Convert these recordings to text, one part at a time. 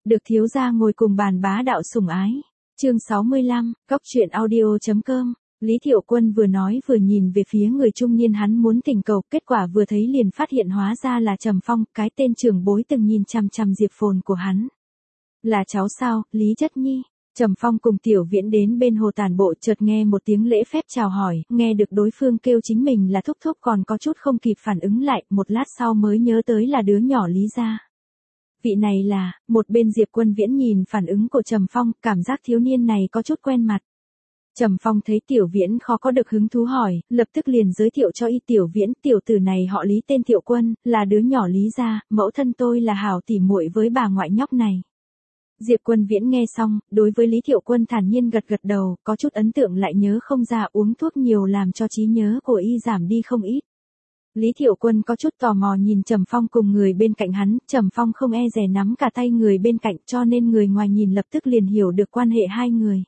Được thiếu gia ngồi cùng bàn bá đạo sủng ái. Chương 65, coctruyện.audio.com. Lý Thiệu Quân vừa nói vừa nhìn về phía người trung niên hắn muốn thỉnh cầu, kết quả vừa thấy liền phát hiện hóa ra là Trầm Phong, cái tên trưởng bối từng nhìn chằm chằm Diệp Phồn của hắn. Là cháu sao, Lý Chất Nhi? Trầm Phong cùng Tiểu Viễn đến bên hồ tản bộ, chợt nghe một tiếng lễ phép chào hỏi, nghe được đối phương kêu chính mình là thúc thúc còn có chút không kịp phản ứng lại, một lát sau mới nhớ tới là đứa nhỏ Lý gia. Vị này là, một bên Diệp Quân Viễn nhìn phản ứng của Trầm Phong, cảm giác thiếu niên này có chút quen mặt. Trầm Phong thấy Tiểu Viễn khó có được hứng thú hỏi, lập tức liền giới thiệu cho Tiểu Viễn, tiểu tử này họ Lý tên Thiệu Quân, là đứa nhỏ Lý gia, mẫu thân tôi là hảo tỉ muội với bà ngoại nhóc này. Diệp Quân Viễn nghe xong, đối với Lý Thiệu Quân thản nhiên gật gật đầu, có chút ấn tượng lại nhớ không ra, uống thuốc nhiều làm cho trí nhớ của y giảm đi không ít. Lý Thiệu Quân có chút tò mò nhìn Trầm Phong cùng người bên cạnh hắn, Trầm Phong không e dè nắm cả tay người bên cạnh cho nên người ngoài nhìn lập tức liền hiểu được quan hệ hai người.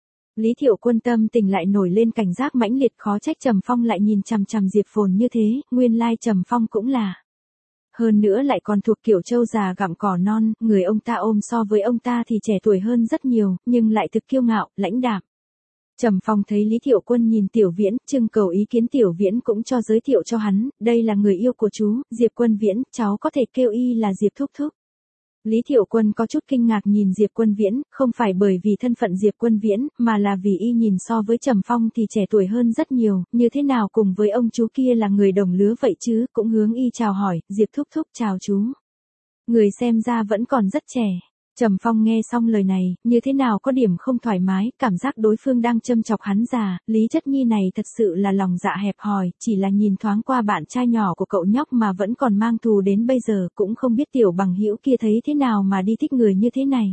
Lý Thiệu Quân tâm tình lại nổi lên cảnh giác mãnh liệt, khó trách Trầm Phong lại nhìn chằm chằm Diệp Phồn như thế, nguyên lai Trầm Phong cũng là. Hơn nữa lại còn thuộc kiểu trâu già gặm cỏ non, người ông ta ôm so với ông ta thì trẻ tuổi hơn rất nhiều, nhưng lại thực kiêu ngạo, lãnh đạm. Trầm Phong thấy Lý Thiệu Quân nhìn Tiểu Viễn, trưng cầu ý kiến, Tiểu Viễn cũng cho giới thiệu cho hắn, đây là người yêu của chú, Diệp Quân Viễn, cháu có thể kêu y là Diệp thúc thúc. Lý Thiệu Quân có chút kinh ngạc nhìn Diệp Quân Viễn, không phải bởi vì thân phận Diệp Quân Viễn, mà là vì y nhìn so với Trầm Phong thì trẻ tuổi hơn rất nhiều, như thế nào cùng với ông chú kia là người đồng lứa vậy chứ, cũng hướng y chào hỏi, Diệp thúc thúc chào chú. Người xem ra vẫn còn rất trẻ. Trầm Phong nghe xong lời này, như thế nào có điểm không thoải mái, cảm giác đối phương đang châm chọc hắn già, Lý Chất Nhi này thật sự là lòng dạ hẹp hòi, chỉ là nhìn thoáng qua bạn trai nhỏ của cậu nhóc mà vẫn còn mang thù đến bây giờ, cũng không biết tiểu bằng hữu kia thấy thế nào mà đi thích người như thế này.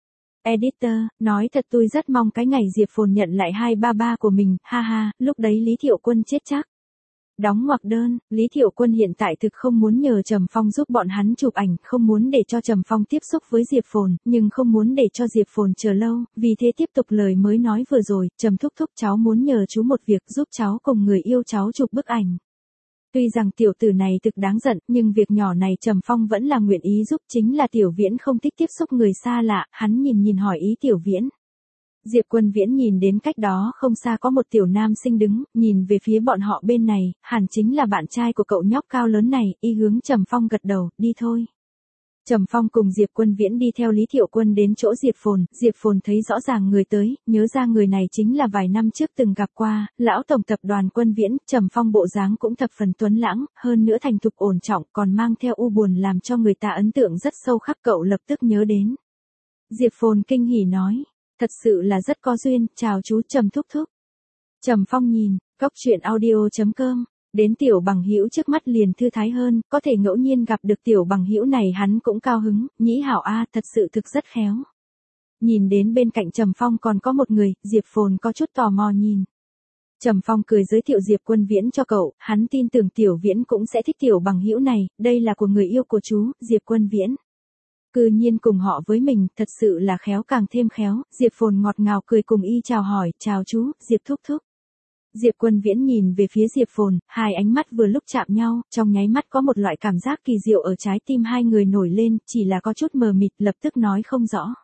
Editor, nói thật tôi rất mong cái ngày Diệp Phồn nhận lại 233 của mình, ha ha, lúc đấy Lý Thiệu Quân chết chắc. Đóng ngoặc đơn, Lý Thiệu Quân hiện tại thực không muốn nhờ Trầm Phong giúp bọn hắn chụp ảnh, không muốn để cho Trầm Phong tiếp xúc với Diệp Phồn, nhưng không muốn để cho Diệp Phồn chờ lâu, vì thế tiếp tục lời mới nói vừa rồi, Trầm thúc thúc cháu muốn nhờ chú một việc, giúp cháu cùng người yêu cháu chụp bức ảnh. Tuy rằng tiểu tử này thực đáng giận, nhưng việc nhỏ này Trầm Phong vẫn là nguyện ý giúp, chính là Tiểu Viễn không thích tiếp xúc người xa lạ, hắn nhìn hỏi ý Tiểu Viễn. Diệp Quân Viễn nhìn đến cách đó không xa có một tiểu nam sinh đứng, nhìn về phía bọn họ bên này, hẳn chính là bạn trai của cậu nhóc cao lớn này, y hướng Trầm Phong gật đầu, đi thôi. Trầm Phong cùng Diệp Quân Viễn đi theo Lý Thiệu Quân đến chỗ Diệp Phồn thấy rõ ràng người tới, nhớ ra người này chính là vài năm trước từng gặp qua, lão tổng tập đoàn Quân Viễn, Trầm Phong bộ dáng cũng thập phần tuấn lãng, hơn nữa thành thục ổn trọng, còn mang theo u buồn làm cho người ta ấn tượng rất sâu khắc, cậu lập tức nhớ đến. Diệp Phồn kinh hỉ nói. Thật sự là rất có duyên, chào chú Trầm thúc thúc. Trầm Phong nhìn, coctruyện.audio.com, đến tiểu bằng hữu trước mắt liền thư thái hơn, có thể ngẫu nhiên gặp được tiểu bằng hữu này hắn cũng cao hứng, nhĩ hảo a, thật sự thực rất khéo. Nhìn đến bên cạnh Trầm Phong còn có một người, Diệp Phồn có chút tò mò nhìn. Trầm Phong cười giới thiệu Diệp Quân Viễn cho cậu, hắn tin tưởng Tiểu Viễn cũng sẽ thích tiểu bằng hữu này, đây là của người yêu của chú, Diệp Quân Viễn. Cư nhiên cùng họ với mình, thật sự là khéo càng thêm khéo, Diệp Phồn ngọt ngào cười cùng y chào hỏi, chào chú, Diệp thúc thúc. Diệp Quân Viễn nhìn về phía Diệp Phồn, hai ánh mắt vừa lúc chạm nhau, trong nháy mắt có một loại cảm giác kỳ diệu ở trái tim hai người nổi lên, chỉ là có chút mờ mịt, lập tức nói không rõ.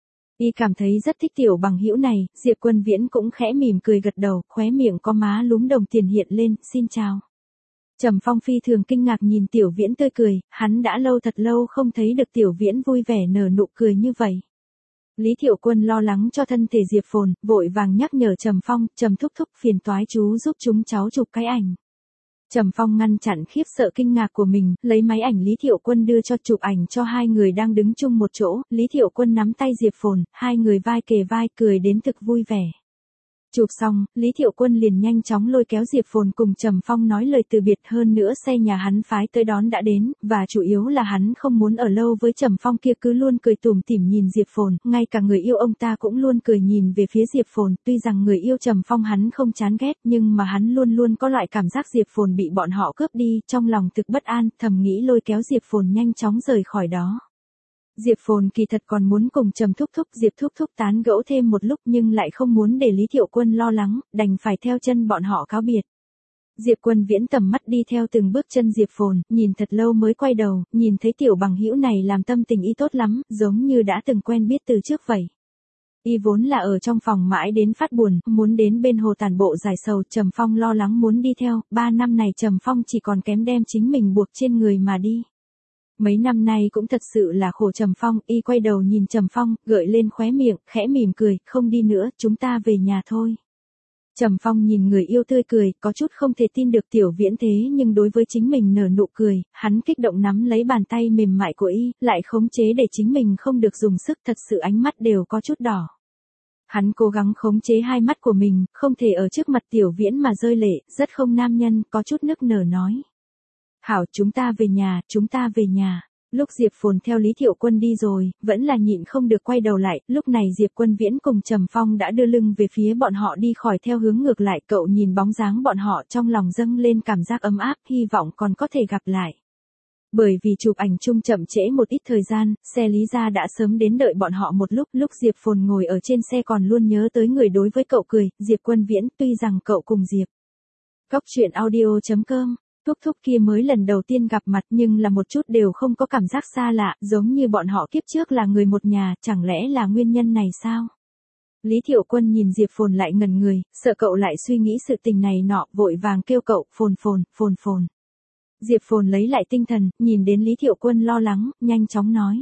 Y cảm thấy rất thích tiểu bằng hữu này, Diệp Quân Viễn cũng khẽ mỉm cười gật đầu, khóe miệng có má lúm đồng tiền hiện lên, xin chào. Trầm Phong phi thường kinh ngạc nhìn Tiểu Viễn tươi cười, hắn đã thật lâu không thấy được Tiểu Viễn vui vẻ nở nụ cười như vậy. Lý Thiệu Quân lo lắng cho thân thể Diệp Phồn, vội vàng nhắc nhở Trầm Phong, Trầm thúc thúc phiền toái chú giúp chúng cháu chụp cái ảnh. Trầm Phong ngăn chặn khiếp sợ kinh ngạc của mình, lấy máy ảnh Lý Thiệu Quân đưa cho chụp ảnh cho hai người đang đứng chung một chỗ, Lý Thiệu Quân nắm tay Diệp Phồn, hai người vai kề vai cười đến thực vui vẻ. Chụp xong, Lý Thiệu Quân liền nhanh chóng lôi kéo Diệp Phồn cùng Trầm Phong nói lời từ biệt, hơn nữa xe nhà hắn phái tới đón đã đến, và chủ yếu là hắn không muốn ở lâu với Trầm Phong kia cứ luôn cười tủm tỉm nhìn Diệp Phồn, ngay cả người yêu ông ta cũng luôn cười nhìn về phía Diệp Phồn, tuy rằng người yêu Trầm Phong hắn không chán ghét nhưng mà hắn luôn luôn có loại cảm giác Diệp Phồn bị bọn họ cướp đi, trong lòng thực bất an, thầm nghĩ lôi kéo Diệp Phồn nhanh chóng rời khỏi đó. Diệp Phồn kỳ thật còn muốn cùng Trầm thúc thúc Diệp thúc thúc tán gẫu thêm một lúc nhưng lại không muốn để Lý Thiệu Quân lo lắng, đành phải theo chân bọn họ cáo biệt. Diệp Quân Viễn tầm mắt đi theo từng bước chân Diệp Phồn, nhìn thật lâu mới quay đầu, nhìn thấy tiểu bằng hữu này làm tâm tình y tốt lắm, giống như đã từng quen biết từ trước vậy. Y vốn là ở trong phòng mãi đến phát buồn, muốn đến bên hồ tản bộ giải sầu, Trầm Phong lo lắng muốn đi theo, 3 năm này Trầm Phong chỉ còn kém đem chính mình buộc trên người mà đi. Mấy năm nay cũng thật sự là khổ Trầm Phong, y quay đầu nhìn Trầm Phong, gợi lên khóe miệng, khẽ mỉm cười, không đi nữa, chúng ta về nhà thôi. Trầm Phong nhìn người yêu tươi cười, có chút không thể tin được Tiểu Viễn thế nhưng đối với chính mình nở nụ cười, hắn kích động nắm lấy bàn tay mềm mại của y, lại khống chế để chính mình không được dùng sức, thật sự ánh mắt đều có chút đỏ. Hắn cố gắng khống chế hai mắt của mình, không thể ở trước mặt Tiểu Viễn mà rơi lệ, rất không nam nhân, có chút nức nở nói. Hảo, chúng ta về nhà, chúng ta về nhà. Lúc Diệp Phồn theo Lý Thiệu Quân đi rồi, vẫn là nhịn không được quay đầu lại, lúc này Diệp Quân Viễn cùng Trầm Phong đã đưa lưng về phía bọn họ đi khỏi theo hướng ngược lại, cậu nhìn bóng dáng bọn họ trong lòng dâng lên cảm giác ấm áp, hy vọng còn có thể gặp lại. Bởi vì chụp ảnh chung chậm trễ một ít thời gian, xe Lý gia đã sớm đến đợi bọn họ một lúc Diệp Phồn ngồi ở trên xe còn luôn nhớ tới người đối với cậu cười, Diệp Quân Viễn, tuy rằng cậu cùng Diệp. Góc truyện audio.com Thúc thúc kia mới lần đầu tiên gặp mặt nhưng là một chút đều không có cảm giác xa lạ, giống như bọn họ kiếp trước là người một nhà, chẳng lẽ là nguyên nhân này sao? Lý Thiệu Quân nhìn Diệp Phồn lại ngẩn người, sợ cậu lại suy nghĩ sự tình này nọ, vội vàng kêu cậu, Phồn. Diệp Phồn lấy lại tinh thần, nhìn đến Lý Thiệu Quân lo lắng, nhanh chóng nói.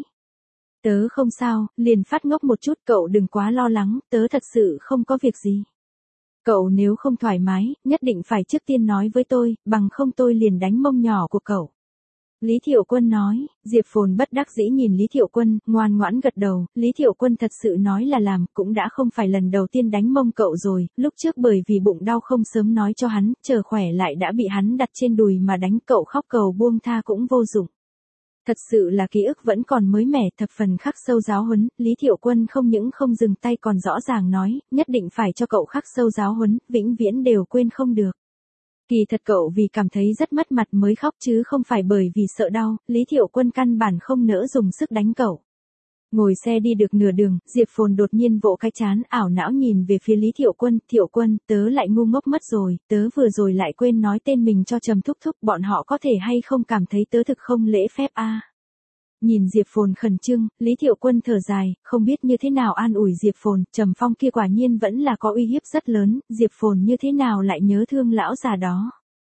Tớ không sao, liền phát ngốc một chút, cậu đừng quá lo lắng, tớ thật sự không có việc gì. Cậu nếu không thoải mái, nhất định phải trước tiên nói với tôi, bằng không tôi liền đánh mông nhỏ của cậu. Lý Thiệu Quân nói, Diệp Phồn bất đắc dĩ nhìn Lý Thiệu Quân, ngoan ngoãn gật đầu, Lý Thiệu Quân thật sự nói là làm, cũng đã không phải lần đầu tiên đánh mông cậu rồi, lúc trước bởi vì bụng đau không sớm nói cho hắn, chờ khỏe lại đã bị hắn đặt trên đùi mà đánh cậu khóc cầu buông tha cũng vô dụng. Thật sự là ký ức vẫn còn mới mẻ, thập phần khắc sâu giáo huấn, Lý Thiệu Quân không những không dừng tay còn rõ ràng nói, nhất định phải cho cậu khắc sâu giáo huấn, vĩnh viễn đều quên không được. Kỳ thật cậu vì cảm thấy rất mất mặt mới khóc chứ không phải bởi vì sợ đau, Lý Thiệu Quân căn bản không nỡ dùng sức đánh cậu. Ngồi xe đi được nửa đường, Diệp Phồn đột nhiên vỗ cái trán, ảo não nhìn về phía Lý Thiệu Quân, tớ lại ngu ngốc mất rồi, tớ vừa rồi lại quên nói tên mình cho Trầm thúc thúc, bọn họ có thể hay không cảm thấy tớ thực không lễ phép a? Nhìn Diệp Phồn khẩn trương, Lý Thiệu Quân thở dài, không biết như thế nào an ủi Diệp Phồn, Trầm Phong kia quả nhiên vẫn là có uy hiếp rất lớn, Diệp Phồn như thế nào lại nhớ thương lão già đó.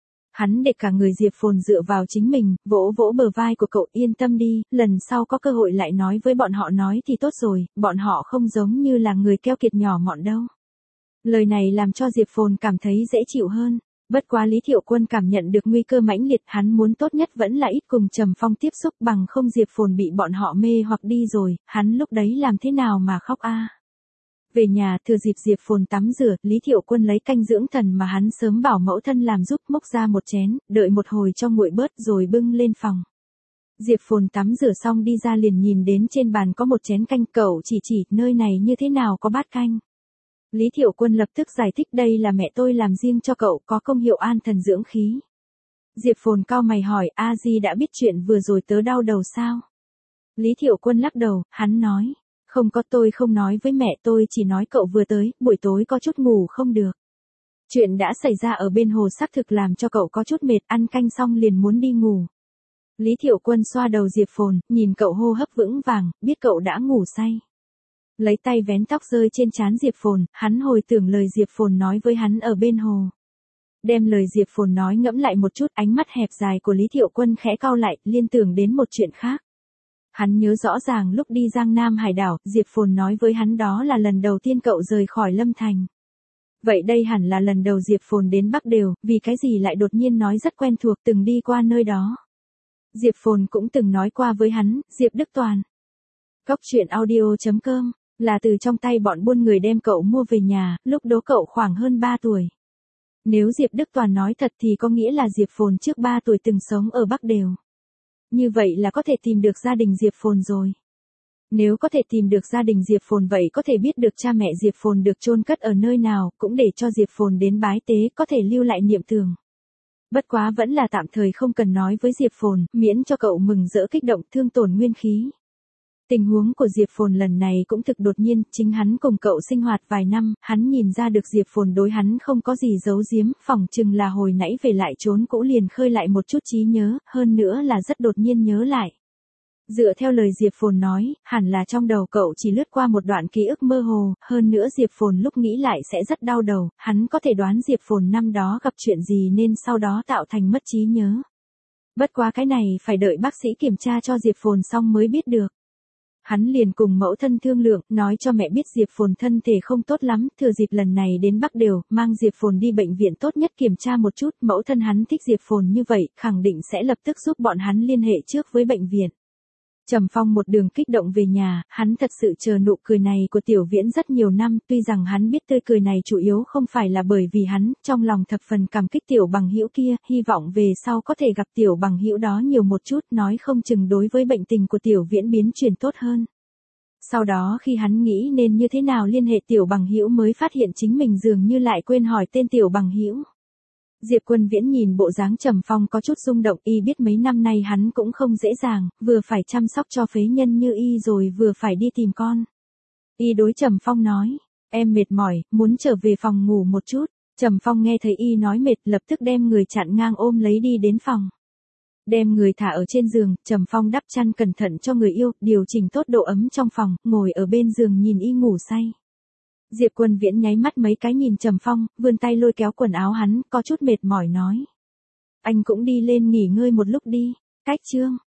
Hắn để cả người Diệp Phồn dựa vào chính mình, vỗ vỗ bờ vai của cậu, yên tâm đi, lần sau có cơ hội lại nói với bọn họ nói thì tốt rồi, bọn họ không giống như là người keo kiệt nhỏ mọn đâu. Lời này làm cho Diệp Phồn cảm thấy dễ chịu hơn. Bất quá Lý Thiệu Quân cảm nhận được nguy cơ mãnh liệt, hắn muốn tốt nhất vẫn là ít cùng Trầm Phong tiếp xúc, bằng không Diệp Phồn bị bọn họ mê hoặc đi rồi, hắn lúc đấy làm thế nào mà khóc a? Về nhà, thừa dịp Diệp Phồn tắm rửa, Lý Thiệu Quân lấy canh dưỡng thần mà hắn sớm bảo mẫu thân làm giúp, múc ra một chén, đợi một hồi cho nguội bớt rồi bưng lên phòng. Diệp Phồn tắm rửa xong đi ra liền nhìn đến trên bàn có một chén canh, cậu chỉ nơi này như thế nào có bát canh. Lý Thiệu Quân lập tức giải thích đây là mẹ tôi làm riêng cho cậu, có công hiệu an thần dưỡng khí. Diệp Phồn cau mày hỏi, A Di đã biết chuyện vừa rồi tớ đau đầu sao? Lý Thiệu Quân lắc đầu, hắn nói, không có, tôi không nói với mẹ, tôi chỉ nói cậu vừa tới, buổi tối có chút ngủ không được. Chuyện đã xảy ra ở bên hồ xác thực làm cho cậu có chút mệt, ăn canh xong liền muốn đi ngủ. Lý Thiệu Quân xoa đầu Diệp Phồn, nhìn cậu hô hấp vững vàng, biết cậu đã ngủ say. Lấy tay vén tóc rơi trên trán Diệp Phồn, hắn hồi tưởng lời Diệp Phồn nói với hắn ở bên hồ. Đem lời Diệp Phồn nói ngẫm lại một chút, ánh mắt hẹp dài của Lý Thiệu Quân khẽ cau lại, liên tưởng đến một chuyện khác. Hắn nhớ rõ ràng lúc đi Giang Nam Hải đảo, Diệp Phồn nói với hắn đó là lần đầu tiên cậu rời khỏi Lâm Thành. Vậy đây hẳn là lần đầu Diệp Phồn đến Bắc Đều, vì cái gì lại đột nhiên nói rất quen thuộc, từng đi qua nơi đó. Diệp Phồn cũng từng nói qua với hắn, Diệp Đức Toàn. Góc truyện audio.com là từ trong tay bọn buôn người đem cậu mua về nhà, lúc đó cậu khoảng hơn 3 tuổi. Nếu Diệp Đức Toàn nói thật thì có nghĩa là Diệp Phồn trước 3 tuổi từng sống ở Bắc Đều. Như vậy là có thể tìm được gia đình Diệp Phồn rồi. Nếu có thể tìm được gia đình Diệp Phồn vậy có thể biết được cha mẹ Diệp Phồn được chôn cất ở nơi nào, cũng để cho Diệp Phồn đến bái tế, có thể lưu lại niệm tưởng. Bất quá vẫn là tạm thời không cần nói với Diệp Phồn, miễn cho cậu mừng rỡ kích động thương tổn nguyên khí. Tình huống của Diệp Phồn lần này cũng thực đột nhiên, chính hắn cùng cậu sinh hoạt vài năm, hắn nhìn ra được Diệp Phồn đối hắn không có gì giấu giếm, phỏng chừng là hồi nãy về lại trốn cũ liền khơi lại một chút trí nhớ, hơn nữa là rất đột nhiên nhớ lại. Dựa theo lời Diệp Phồn nói, hẳn là trong đầu cậu chỉ lướt qua một đoạn ký ức mơ hồ, hơn nữa Diệp Phồn lúc nghĩ lại sẽ rất đau đầu, hắn có thể đoán Diệp Phồn năm đó gặp chuyện gì nên sau đó tạo thành mất trí nhớ. Bất quá cái này phải đợi bác sĩ kiểm tra cho Diệp Phồn xong mới biết được. Hắn liền cùng mẫu thân thương lượng, nói cho mẹ biết Diệp Phồn thân thể không tốt lắm, thừa dịp lần này đến Bắc Đều, mang Diệp Phồn đi bệnh viện tốt nhất kiểm tra một chút, mẫu thân hắn thích Diệp Phồn như vậy, khẳng định sẽ lập tức giúp bọn hắn liên hệ trước với bệnh viện. Trầm Phong một đường kích động về nhà, hắn thật sự chờ nụ cười này của Tiểu Viễn rất nhiều năm, tuy rằng hắn biết tươi cười này chủ yếu không phải là bởi vì hắn, trong lòng thập phần cảm kích Tiểu Bằng Hữu kia, hy vọng về sau có thể gặp Tiểu Bằng Hữu đó nhiều một chút, nói không chừng đối với bệnh tình của Tiểu Viễn biến chuyển tốt hơn. Sau đó khi hắn nghĩ nên như thế nào liên hệ Tiểu Bằng Hữu mới phát hiện chính mình dường như lại quên hỏi tên Tiểu Bằng Hữu. Diệp Quân Viễn nhìn bộ dáng Trầm Phong có chút rung động, y biết mấy năm nay hắn cũng không dễ dàng, vừa phải chăm sóc cho phế nhân như y rồi vừa phải đi tìm con. Y đối Trầm Phong nói, em mệt mỏi, muốn trở về phòng ngủ một chút. Trầm Phong nghe thấy y nói mệt, lập tức đem người chặn ngang ôm lấy đi đến phòng. Đem người thả ở trên giường, Trầm Phong đắp chăn cẩn thận cho người yêu, điều chỉnh tốt độ ấm trong phòng, ngồi ở bên giường nhìn y ngủ say. Diệp Quân Viễn nháy mắt mấy cái nhìn Trầm Phong, vươn tay lôi kéo quần áo hắn, có chút mệt mỏi nói. Anh cũng đi lên nghỉ ngơi một lúc đi. Cách chương